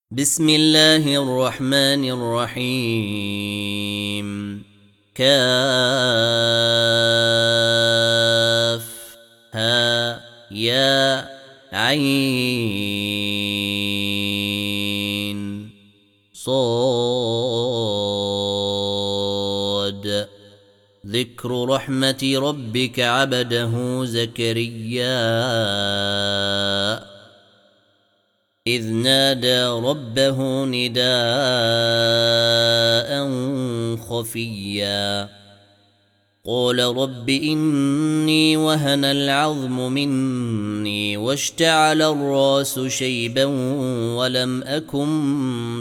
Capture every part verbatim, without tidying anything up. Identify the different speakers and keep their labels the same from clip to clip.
Speaker 1: بسم الله الرحمن الرحيم. كاف ها يا عين صاد. ذكر رحمة ربك عبده زكريا إذ نادى ربه نداء خفيا قال رب إني وهن العظم مني واشتعل الراس شيبا ولم أكن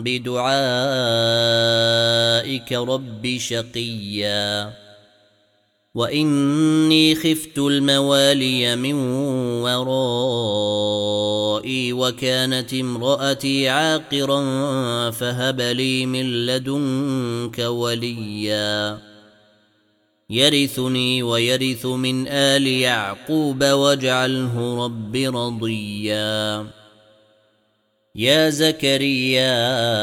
Speaker 1: بدعائك رب شقيا وإني خفت الموالي من ورائي وكانت امرأتي عاقرا فهب لي من لدنك وليا يرثني ويرث من آل يعقوب واجعله رب رضيا. يا زكريا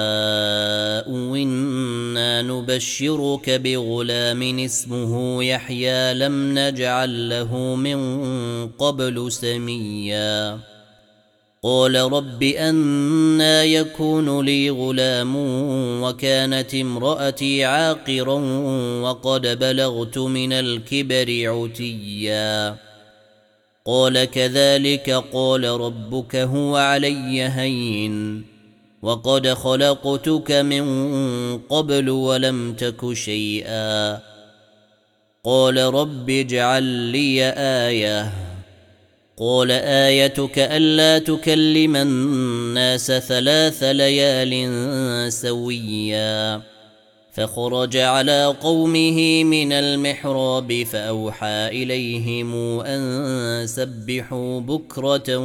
Speaker 1: إنا نبشرك بغلام اسمه يحيى لم نجعل له من قبل سميا قال رب أنى يكون لي غلام وكانت امرأتي عاقرا وقد بلغت من الكبر عتيا قال كذلك قال ربك هو علي هين وقد خلقتك من قبل ولم تك شيئا قال رب اجعل لي آية قال آيتك ألا تكلم الناس ثلاث ليال سويا فخرج على قومه من المحراب فأوحى إليهم أن سبحوا بكرة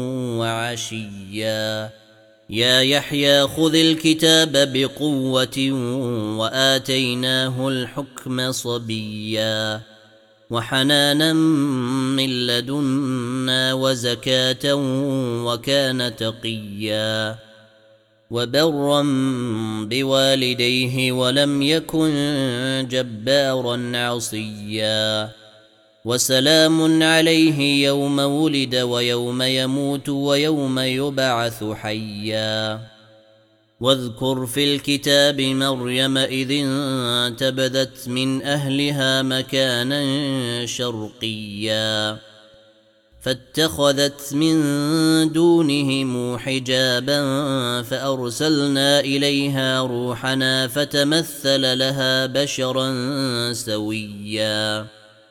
Speaker 1: وعشيا يا يحيى خذ الكتاب بقوة وآتيناه الحكم صبيا وحنانا من لدنا وزكاة وكان تقيا وبرا بوالديه ولم يكن جبارا عصيا وسلام عليه يوم ولد ويوم يموت ويوم يبعث حيا واذكر في الكتاب مريم إذ انتبذت من أهلها مكانا شرقيا فاتخذت من دونهم حجابا فأرسلنا إليها روحنا فتمثل لها بشرا سويا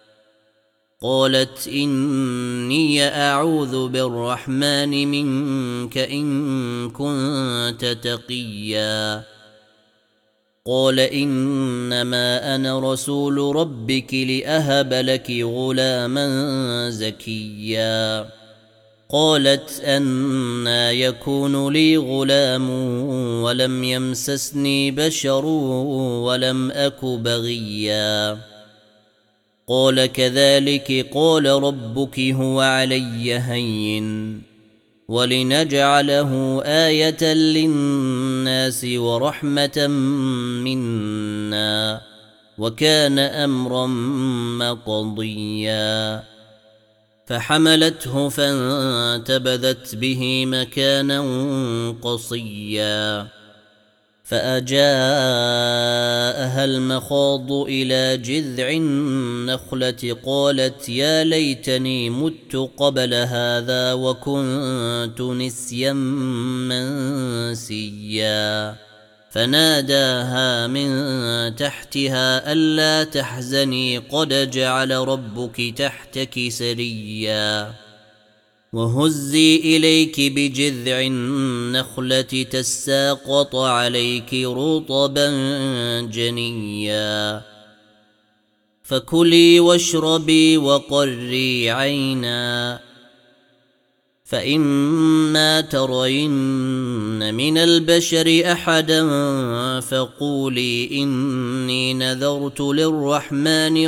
Speaker 1: قالت إني أعوذ بالرحمن منك إن كنت تقيا قال إنما أنا رسول ربك لأهب لك غلاما زكيا قالت أنى يكون لي غلام ولم يمسسني بشر ولم أك بغيا قال كذلك قال ربك هو علي هين ولنجعله آية للناس ورحمة منا وكان أمرا مقضيا فحملته فانتبذت به مكانا قصيا فأجاءها المخاض إلى جذع النخلة قالت يا ليتني مت قبل هذا وكنت نسيا منسيا فناداها من تحتها ألا تحزني قد جعل ربك تحتك سريا وهزي إليك بجذع النخلة تساقط عليك رطبا جنيا فكلي واشربي وقري عينا فإما ترين من البشر أحدا فقولي إني نذرت للرحمن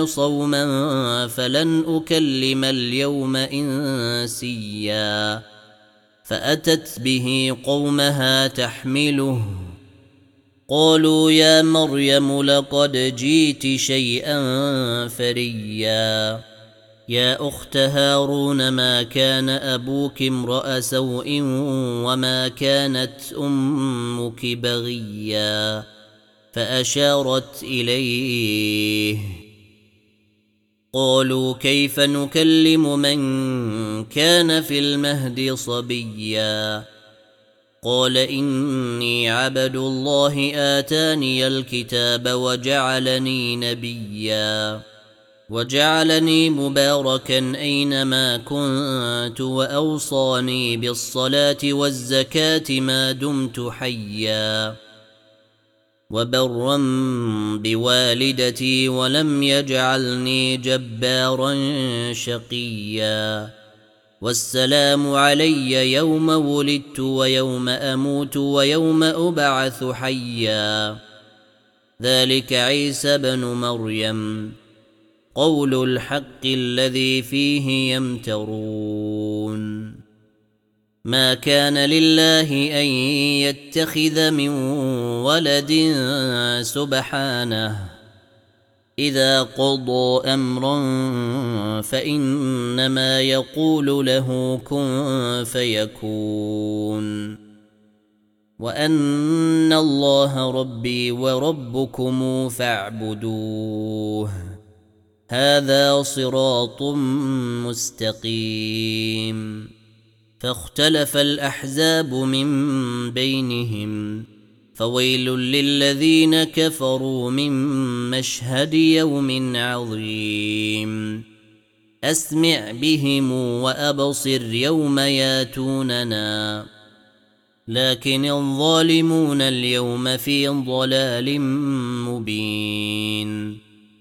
Speaker 1: صوما فلن أكلم اليوم إنسيا فأتت به قومها تحمله قالوا يا مريم لقد جئت شيئا فريا يا أخت هارون ما كان أبوك امرأ سوء وما كانت أمك بغيا فأشارت إليه قالوا كيف نكلم من كان في المهد صبيا قال إني عبد الله آتاني الكتاب وجعلني نبيا وجعلني مباركا أينما كنت وأوصاني بالصلاة والزكاة ما دمت حيا وبرا بوالدتي ولم يجعلني جبارا شقيا والسلام علي يوم ولدت ويوم أموت ويوم أبعث حيا ذلك عيسى بن مريم قول الحق الذي فيه يمترون ما كان لله أن يتخذ من ولد سبحانه إذا قضى أمرا فإنما يقول له كن فيكون وأن الله ربي وربكم فاعبدوه هذا صراط مستقيم فاختلف الأحزاب من بينهم فويل للذين كفروا من مشهد يوم عظيم أسمع بهم وأبصر يوم ياتوننا لكن الظالمون اليوم في ضلال مبين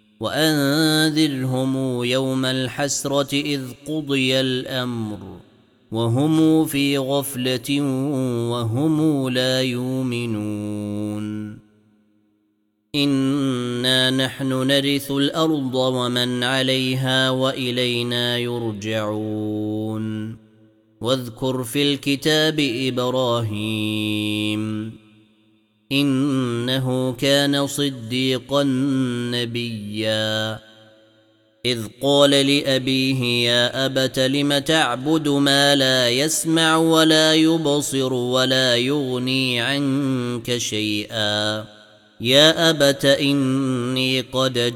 Speaker 1: وأنذرهم يوم الحسرة إذ قضي الأمر وهم في غفلة وهم لا يؤمنون إنا نحن نرث الأرض ومن عليها وإلينا يرجعون واذكر في الكتاب إبراهيم إنه كان صديقا نبيا إذ قال لأبيه يا أبت لم تعبد ما لا يسمع ولا يبصر ولا يغني عنك شيئا يا أبت إني قد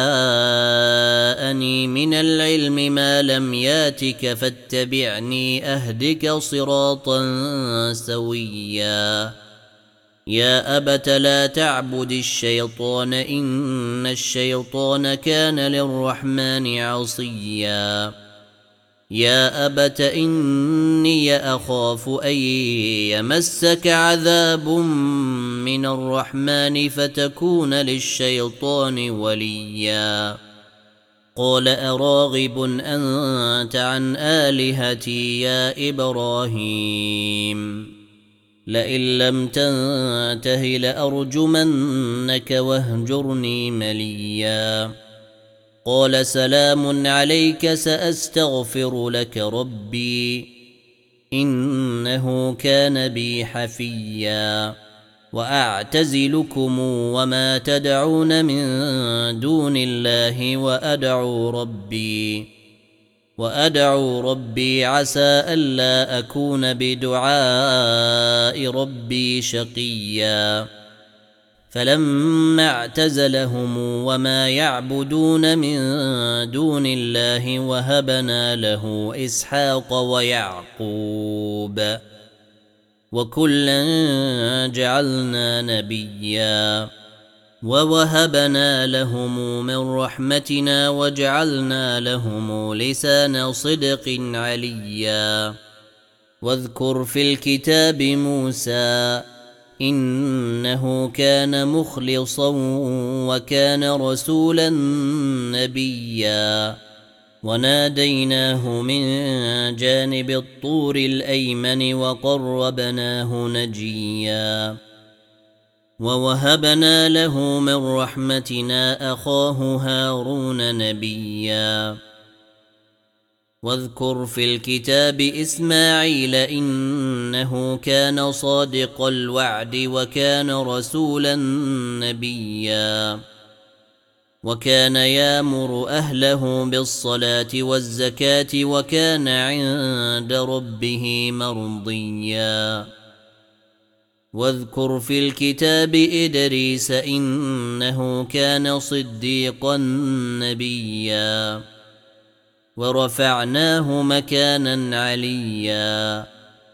Speaker 1: جاءني من العلم ما لم ياتك فاتبعني أهدك صراطا سويا يا أبت لا تعبد الشيطان إن الشيطان كان للرحمن عصيا يا أبت إني أخاف أن يمسك عذاب من الرحمن فتكون للشيطان وليا قال أراغب أنت عن آلهتي يا إبراهيم لئن لم تنته لأرجمنك واهجرني مليا قال سلام عليك سأستغفر لك ربي إنه كان بي حفيا وأعتزلكم وما تدعون من دون الله وأدعو ربي وأدعو ربي عسى ألا أكون بدعاء ربي شقيا فلما اعتزلهم وما يعبدون من دون الله وهبنا له إسحاق ويعقوب وكلا جعلنا نبيا ووهبنا لهم من رحمتنا وجعلنا لهم لسان صدق عليا واذكر في الكتاب موسى إنه كان مخلصا وكان رسولا نبيا وناديناه من جانب الطور الأيمن وقربناه نجيا ووهبنا له من رحمتنا أخاه هارون نبيا واذكر في الكتاب إسماعيل إنه كان صادق الوعد وكان رسولا نبيا وكان يامر أهله بالصلاة والزكاة وكان عند ربه مرضيا واذكر في الكتاب إدريس إنه كان صديقا نبيا ورفعناه مكانا عليا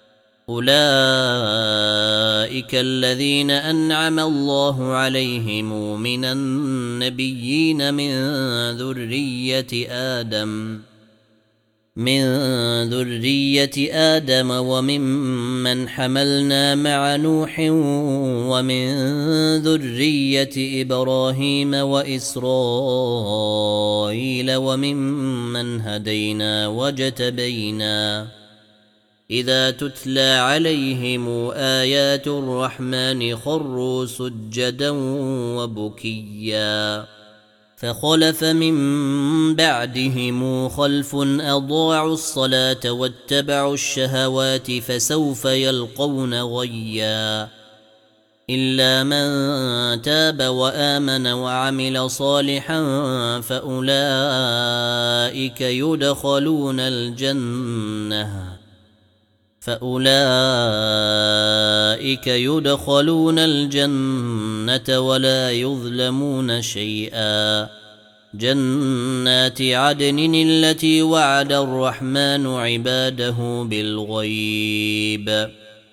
Speaker 1: أولئك الذين أنعم الله عليهم من النبيين من ذرية آدم من ذرية آدم وممن حملنا مع نوح ومن ذرية إبراهيم وإسرائيل وممن هدينا واجتبينا إذا تتلى عليهم آيات الرحمن خروا سجدا وبكيا فخلف من بعدهم خلف أضاعوا الصلاة واتبعوا الشهوات فسوف يلقون غيا إلا من تاب وآمن وعمل صالحا فأولئك يدخلون الجنة فأولئك يدخلون الجنة ولا يظلمون شيئا جنات عدن التي وعد الرحمن عباده بالغيب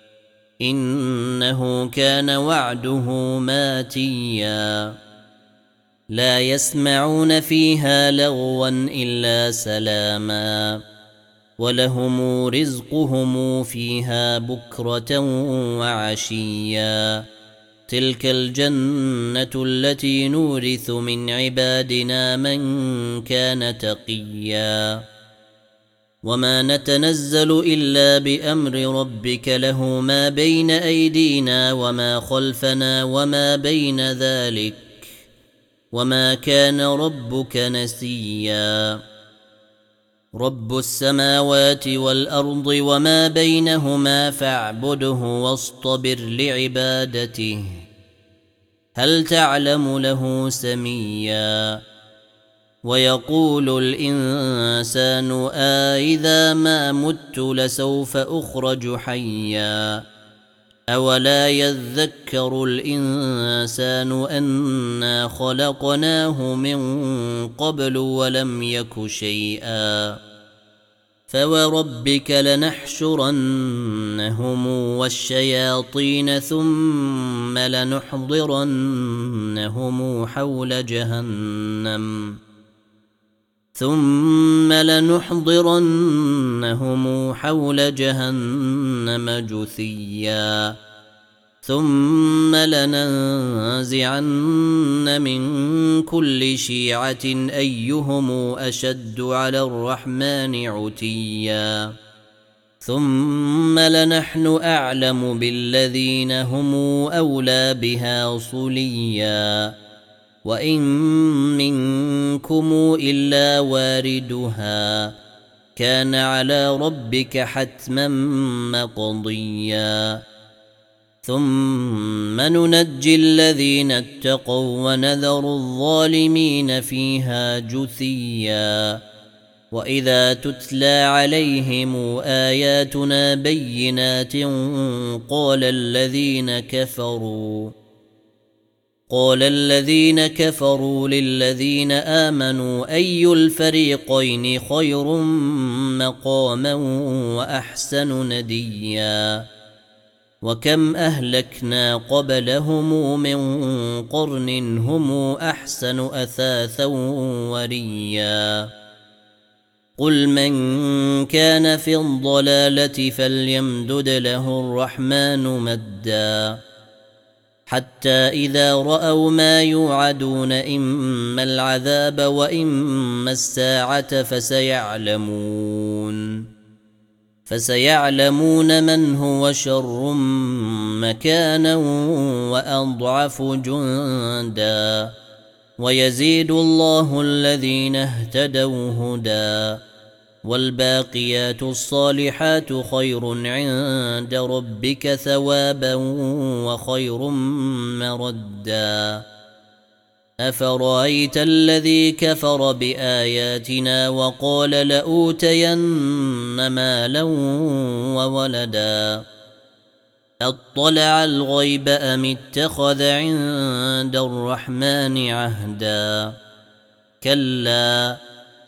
Speaker 1: إنه كان وعده ماتيا لا يسمعون فيها لغوا إلا سلاما ولهم رزقهم فيها بكرة وعشيا تلك الجنة التي نورث من عبادنا من كان تقيا وما نتنزل إلا بأمر ربك له ما بين أيدينا وما خلفنا وما بين ذلك وما كان ربك نسيا رب السماوات والأرض وما بينهما فاعبده واصطبر لعبادته هل تعلم له سميا ويقول الإنسان آئذا ما مت لسوف أخرج حيا أولا يذكر الإنسان أنا خلقناه من قبل ولم يك شيئا فوربك لنحشرنهم والشياطين ثم لنحضرنهم حول جهنم ثم لنحضرنهم حول جهنم جثيا ثم لننزعن من كل شيعة أيهم أشد على الرحمن عتيا ثم لنحن أعلم بالذين هم أولى بها صليا وإن منكم إلا واردها كان على ربك حتما مقضيا ثم ننجي الذين اتقوا ونذر الظالمين فيها جثيا وإذا تتلى عليهم آياتنا بينات قال الذين كفروا قال الذين كفروا للذين آمنوا أي الفريقين خير مقاما وأحسن نديا وكم أهلكنا قبلهم من قرن هم أحسن أثاثا وريا قل من كان في الضلالة فليمدد له الرحمن مدا حتى إذا رأوا ما يوعدون إما العذاب وإما الساعة فسيعلمون فسيعلمون من هو شر مكانا وأضعف جندا ويزيد الله الذين اهتدوا هدى والباقيات الصالحات خير عند ربك ثوابا وخير مردا أفرأيت الذي كفر بآياتنا وقال لأوتين مالا وولدا أطلع الغيب أم اتخذ عند الرحمن عهدا كلا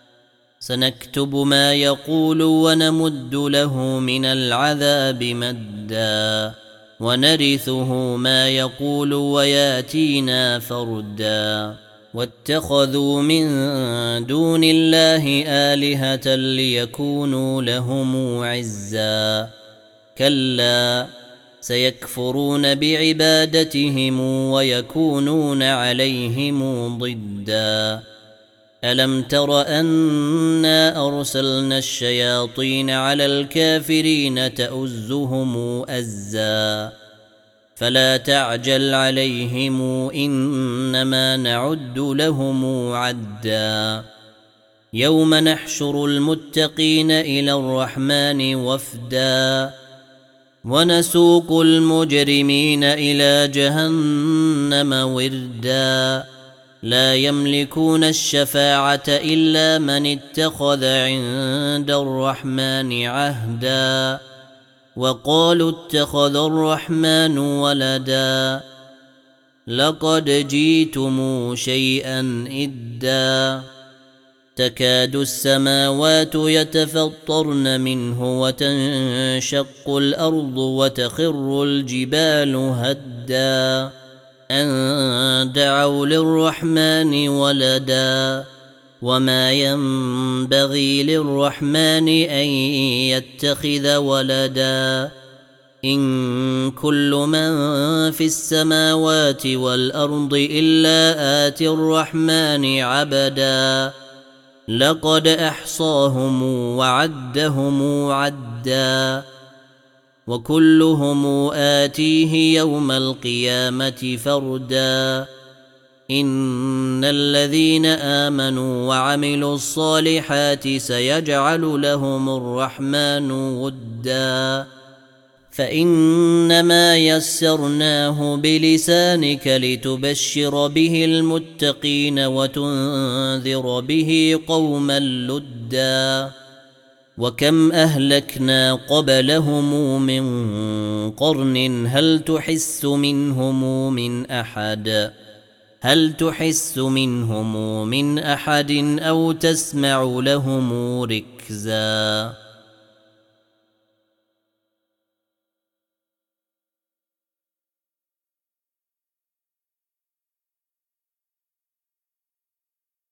Speaker 1: سنكتب ما يقول ونمد له من العذاب مدا ونرثه ما يقول وياتينا فردا واتخذوا من دون الله آلهة ليكونوا لهم عزا كلا سيكفرون بعبادتهم ويكونون عليهم ضدا ألم تر أنا أرسلنا الشياطين على الكافرين تؤزهم أزا فلا تعجل عليهم إنما نعد لهم عدا يوم نحشر المتقين إلى الرحمن وفدا ونسوق المجرمين إلى جهنم وردا لا يملكون الشفاعة إلا من اتخذ عند الرحمن عهدا وقالوا اتخذ الرحمن ولدا لقد جئتم شيئا إدا تكاد السماوات يتفطرن منه وتنشق الأرض وتخر الجبال هدا أن دعوا للرحمن ولدا وما ينبغي للرحمن أن يتخذ ولدا إن كل من في السماوات والأرض إلا آتي الرحمن عبدا لقد أحصاهم وعدهم عدا وكلهم آتيه يوم القيامة فردا إن الذين آمنوا وعملوا الصالحات سيجعل لهم الرحمن ودا فإنما يسرناه بلسانك لتبشر به المتقين وتنذر به قوما لدا وكم أهلكنا قبلهم من قرن هل تحس منهم من أحد هل تحس منهم من أحد أو تسمع لهم ركزا